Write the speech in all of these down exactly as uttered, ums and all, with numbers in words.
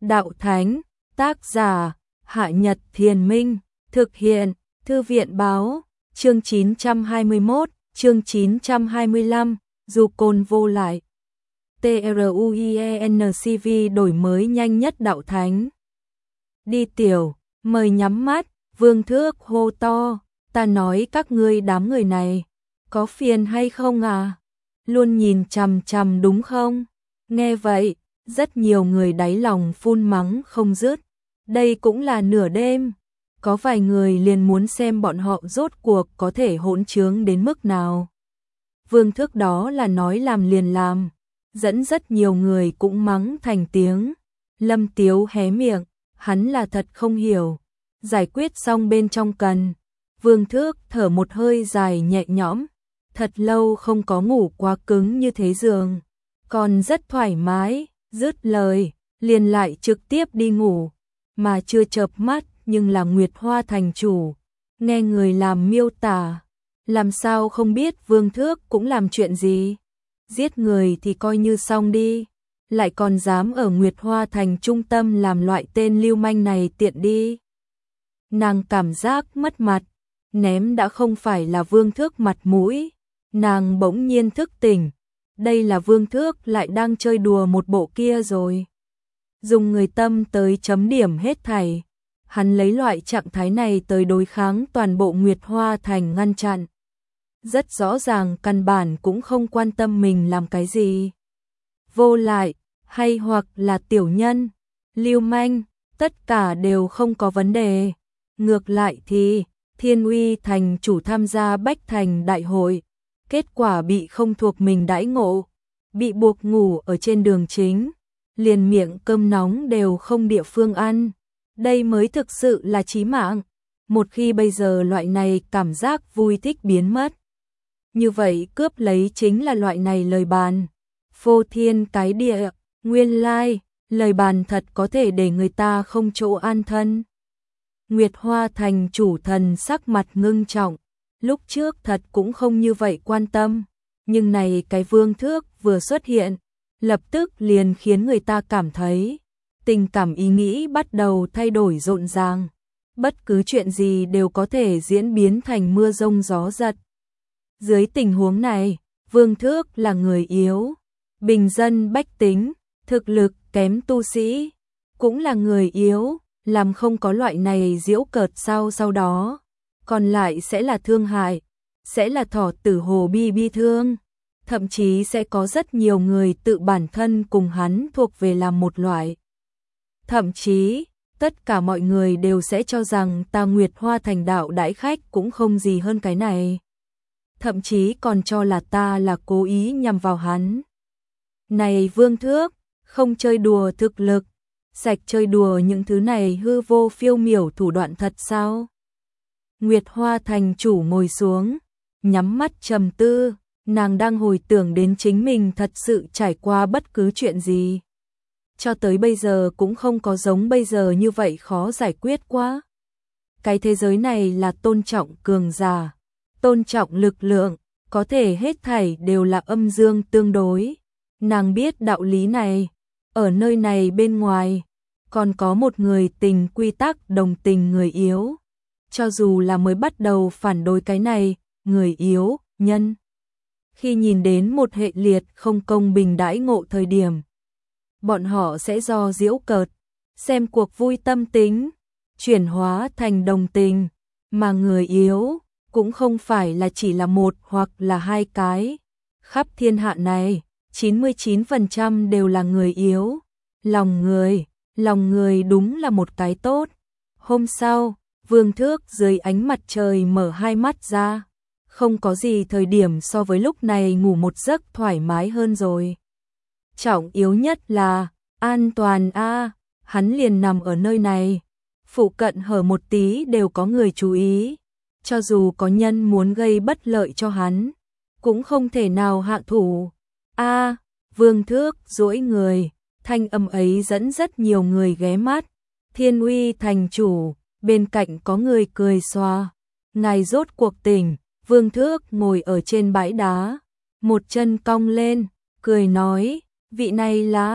Đạo Thánh, tác giả, Hạ Nhật Thiền Minh, thực hiện, Thư viện Báo, chương chín trăm hai mươi mốt, chương chín trăm hai mươi lăm, dù cồn vô lại. TRUIENCV đổi mới nhanh nhất Đạo Thánh. Đi tiểu, mời nhắm mắt, Vương Thước hô to, ta nói các ngươi đám người này, có phiền hay không à? Luôn nhìn chằm chằm đúng không? Nghe vậy, rất nhiều người đáy lòng phun mắng không dứt. Đây cũng là nửa đêm, có vài người liền muốn xem bọn họ rốt cuộc có thể hỗn trướng đến mức nào. Vương Thước đó là nói làm liền làm, dẫn rất nhiều người cũng mắng thành tiếng. Lâm Tiếu hé miệng, hắn là thật không hiểu. Giải quyết xong bên trong cần, Vương Thước thở một hơi dài nhẹ nhõm, thật lâu không có ngủ quá cứng như thế giường, còn rất thoải mái, dứt lời, liền lại trực tiếp đi ngủ, mà chưa chợp mắt nhưng là Nguyệt Hoa thành chủ, nghe người làm miêu tả, làm sao không biết Vương Thước cũng làm chuyện gì, giết người thì coi như xong đi, lại còn dám ở Nguyệt Hoa thành trung tâm làm loại tên lưu manh này tiện đi. Nàng cảm giác mất mặt, ném đã không phải là Vương Thước mặt mũi, nàng bỗng nhiên thức tỉnh, đây là Vương Thước lại đang chơi đùa một bộ kia rồi. Dùng người tâm tới chấm điểm hết thảy, hắn lấy loại trạng thái này tới đối kháng toàn bộ Nguyệt Hoa thành ngăn chặn. Rất rõ ràng căn bản cũng không quan tâm mình làm cái gì. Vô lại, hay hoặc là tiểu nhân, lưu manh, tất cả đều không có vấn đề. Ngược lại thì, Thiên Uy thành chủ tham gia Bách Thành đại hội, kết quả bị không thuộc mình đãi ngộ, bị buộc ngủ ở trên đường chính, liền miệng cơm nóng đều không địa phương ăn. Đây mới thực sự là chí mạng. Một khi bây giờ loại này cảm giác vui thích biến mất, như vậy cướp lấy chính là loại này lời bàn. Phô thiên cái địa, nguyên lai, lời bàn thật có thể để người ta không chỗ an thân. Nguyệt Hoa thành chủ thần sắc mặt ngưng trọng, lúc trước thật cũng không như vậy quan tâm, nhưng này cái Vương Thước vừa xuất hiện, lập tức liền khiến người ta cảm thấy, tình cảm ý nghĩ bắt đầu thay đổi rộn ràng, bất cứ chuyện gì đều có thể diễn biến thành mưa rông gió giật. Dưới tình huống này, Vương Thước là người yếu, bình dân bách tính, thực lực kém tu sĩ, cũng là người yếu, làm không có loại này giễu cợt sau sau đó, còn lại sẽ là thương hại, sẽ là thỏ tử hồ bi bi thương, thậm chí sẽ có rất nhiều người tự bản thân cùng hắn thuộc về làm một loại. Thậm chí, tất cả mọi người đều sẽ cho rằng ta Nguyệt Hoa thành đạo đãi khách cũng không gì hơn cái này. Thậm chí còn cho là ta là cố ý nhằm vào hắn. Này Vương Thước, không chơi đùa thực lực, sạch chơi đùa những thứ này hư vô phiêu miểu thủ đoạn thật sao? Nguyệt Hoa thành chủ ngồi xuống, nhắm mắt trầm tư, nàng đang hồi tưởng đến chính mình thật sự trải qua bất cứ chuyện gì. Cho tới bây giờ cũng không có giống bây giờ như vậy khó giải quyết quá. Cái thế giới này là tôn trọng cường giả, tôn trọng lực lượng, có thể hết thảy đều là âm dương tương đối. Nàng biết đạo lý này, ở nơi này bên ngoài, còn có một người tình quy tắc đồng tình người yếu. Cho dù là mới bắt đầu phản đối cái này, người yếu, nhân. Khi nhìn đến một hệ liệt không công bình đãi ngộ thời điểm, bọn họ sẽ do giễu cợt, xem cuộc vui tâm tính, chuyển hóa thành đồng tình, mà người yếu cũng không phải là chỉ là một hoặc là hai cái. Khắp thiên hạ này, chín mươi chín phần trăm đều là người yếu. Lòng người, lòng người đúng là một cái tốt. Hôm sau, Vương Thước dưới ánh mặt trời mở hai mắt ra. Không có gì thời điểm so với lúc này ngủ một giấc thoải mái hơn rồi. Trọng yếu nhất là an toàn a, hắn liền nằm ở nơi này, phụ cận hở một tí đều có người chú ý, cho dù có nhân muốn gây bất lợi cho hắn, cũng không thể nào hạ thủ. A, Vương Thước duỗi người, thanh âm ấy dẫn rất nhiều người ghé mắt. Thiên Uy thành chủ, bên cạnh có người cười xòa, ngài rốt cuộc tỉnh. Vương Thước ngồi ở trên bãi đá, một chân cong lên, cười nói, vị này là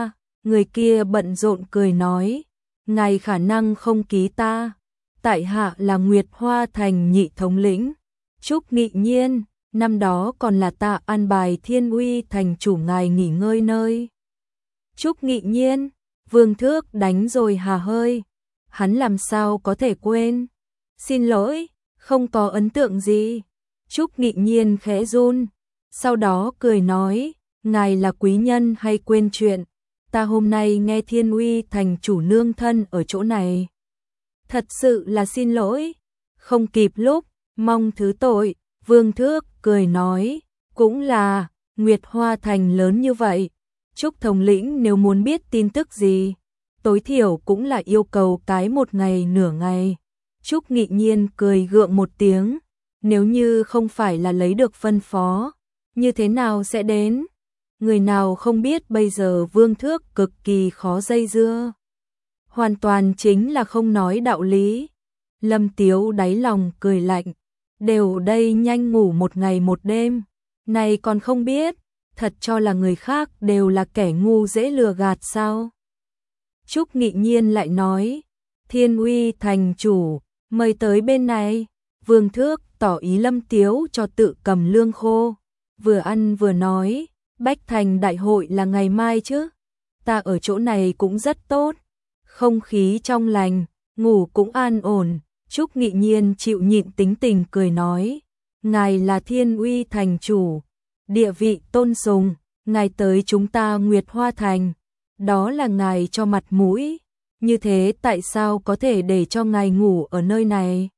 Người kia bận rộn cười nói, ngài khả năng không ký ta, tại hạ là Nguyệt Hoa Thành nhị thống lĩnh, Trúc Nghị Nhiên, năm đó còn là ta an bài Thiên Uy Thành chủ ngài nghỉ ngơi nơi. Trúc Nghị Nhiên, Vương Thước đánh rồi hà hơi, hắn làm sao có thể quên, xin lỗi, không có ấn tượng gì. Trúc Nghị Nhiên khẽ run, sau đó cười nói, ngài là quý nhân hay quên chuyện, ta hôm nay nghe Thiên Uy Thành chủ nương thân ở chỗ này. Thật sự là xin lỗi, không kịp lúc, mong thứ tội. Vương Thước cười nói, cũng là, Nguyệt Hoa Thành lớn như vậy, Trúc thống lĩnh nếu muốn biết tin tức gì, tối thiểu cũng là yêu cầu cái một ngày nửa ngày. Trúc Nghị Nhiên cười gượng một tiếng, nếu như không phải là lấy được phân phó, như thế nào sẽ đến? Người nào không biết bây giờ Vương Thước cực kỳ khó dây dưa. Hoàn toàn chính là không nói đạo lý. Lâm Tiếu đáy lòng cười lạnh, đều ở đây nhanh ngủ một ngày một đêm, này còn không biết, thật cho là người khác đều là kẻ ngu dễ lừa gạt sao? Trúc Nghị Nhiên lại nói, Thiên Uy Thành chủ, mời tới bên này. Vương Thước tỏ ý Lâm Tiếu cho tự cầm lương khô, vừa ăn vừa nói, Bách Thành đại hội là ngày mai chứ, ta ở chỗ này cũng rất tốt, không khí trong lành, ngủ cũng an ổn. Trúc Nghị Nhiên chịu nhịn tính tình cười nói, ngài là Thiên Uy Thành chủ, địa vị tôn sùng, ngài tới chúng ta Nguyệt Hoa Thành, đó là ngài cho mặt mũi, như thế tại sao có thể để cho ngài ngủ ở nơi này?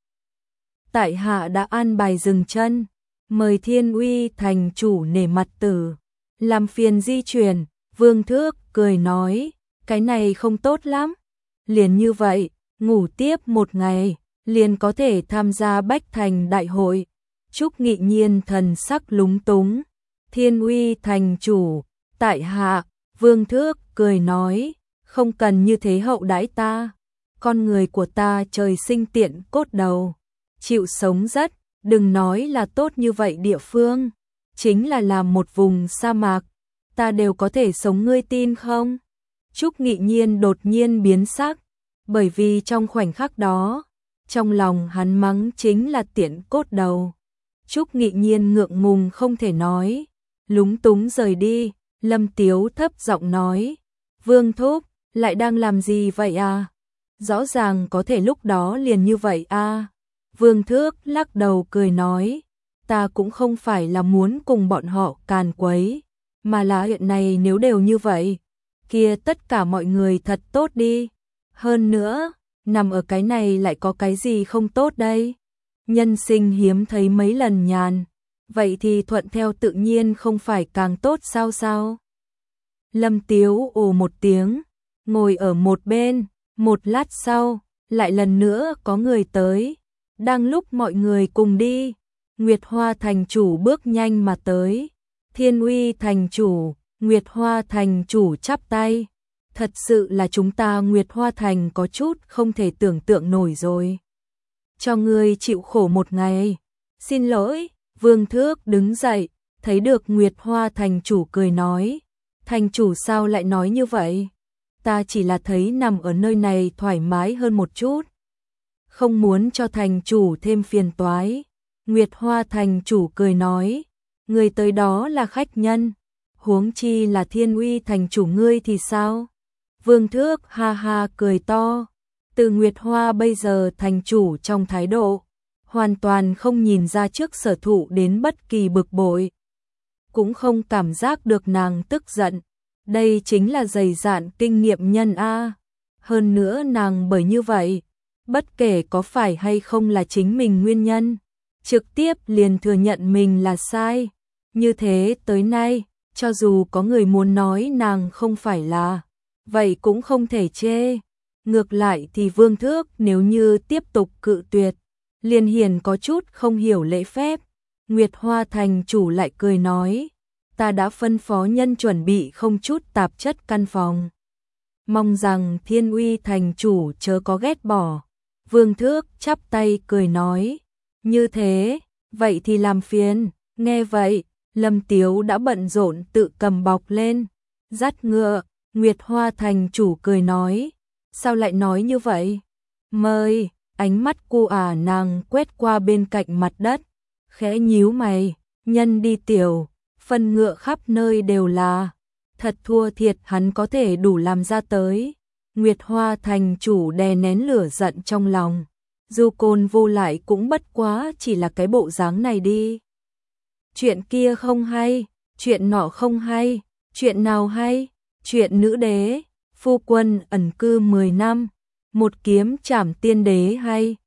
Tại hạ đã an bài dừng chân, mời Thiên Uy Thành chủ nể mặt tử, làm phiền di chuyển. Vương Thước cười nói, cái này không tốt lắm, liền như vậy, ngủ tiếp một ngày, liền có thể tham gia Bách Thành đại hội. Trúc Nghị Nhiên thần sắc lúng túng, Thiên Uy Thành chủ, tại hạ. Vương Thước cười nói, không cần như thế hậu đãi ta, con người của ta trời sinh tiện cốt đầu, chịu sống rất, đừng nói là tốt như vậy địa phương, chính là làm một vùng sa mạc, ta đều có thể sống, ngươi tin không? Trúc Nghị Nhiên đột nhiên biến sắc, bởi vì trong khoảnh khắc đó, trong lòng hắn mắng chính là tiện cốt đầu. Trúc Nghị Nhiên ngượng ngùng không thể nói, lúng túng rời đi. Lâm Tiếu thấp giọng nói, Vương Thúc, lại đang làm gì vậy à? Rõ ràng có thể lúc đó liền như vậy à? Vương Thước lắc đầu cười nói, ta cũng không phải là muốn cùng bọn họ càn quấy, mà là hiện nay nếu đều như vậy, kia tất cả mọi người thật tốt đi. Hơn nữa, nằm ở cái này lại có cái gì không tốt đây? Nhân sinh hiếm thấy mấy lần nhàn, vậy thì thuận theo tự nhiên không phải càng tốt sao sao? Lâm Tiếu ồ một tiếng, ngồi ở một bên, một lát sau, lại lần nữa có người tới. Đang lúc mọi người cùng đi, Nguyệt Hoa Thành chủ bước nhanh mà tới. Thiên Uy Thành chủ, Nguyệt Hoa Thành chủ chắp tay. Thật sự là chúng ta Nguyệt Hoa Thành có chút không thể tưởng tượng nổi rồi. Cho ngươi chịu khổ một ngày. Xin lỗi. Vương Thước đứng dậy, thấy được Nguyệt Hoa Thành chủ cười nói, thành chủ sao lại nói như vậy? Ta chỉ là thấy nằm ở nơi này thoải mái hơn một chút, không muốn cho thành chủ thêm phiền toái. Nguyệt Hoa Thành chủ cười nói, người tới đó là khách nhân, huống chi là Thiên Uy Thành chủ ngươi thì sao? Vương Thước ha ha cười to, từ Nguyệt Hoa bây giờ thành chủ trong thái độ hoàn toàn không nhìn ra trước sở thụ đến bất kỳ bực bội, cũng không cảm giác được nàng tức giận. Đây chính là dày dạn kinh nghiệm nhân a. Hơn nữa nàng bởi như vậy, bất kể có phải hay không là chính mình nguyên nhân, trực tiếp liền thừa nhận mình là sai. Như thế tới nay, cho dù có người muốn nói nàng không phải là, vậy cũng không thể chê. Ngược lại thì Vương Thước nếu như tiếp tục cự tuyệt, liền hiền có chút không hiểu lễ phép. Nguyệt Hoa Thành chủ lại cười nói, ta đã phân phó nhân chuẩn bị không chút tạp chất căn phòng, mong rằng Thiên Uy Thành chủ chớ có ghét bỏ. Vương Thước chắp tay cười nói, như thế, vậy thì làm phiền. Nghe vậy, Lâm Tiếu đã bận rộn tự cầm bọc lên, dắt ngựa, Nguyệt Hoa thành chủ cười nói, sao lại nói như vậy? Mời, ánh mắt cô ả nàng quét qua bên cạnh mặt đất, khẽ nhíu mày, nhân đi tiểu, phân ngựa khắp nơi đều là, thật thua thiệt hắn có thể đủ làm ra tới. Nguyệt Hoa thành chủ đè nén lửa giận trong lòng, Du Côn Vô lại cũng bất quá chỉ là cái bộ dáng này đi. Chuyện kia không hay, chuyện nọ không hay, chuyện nào hay? Chuyện nữ đế, phu quân ẩn cư mười năm, một kiếm trảm tiên đế hay,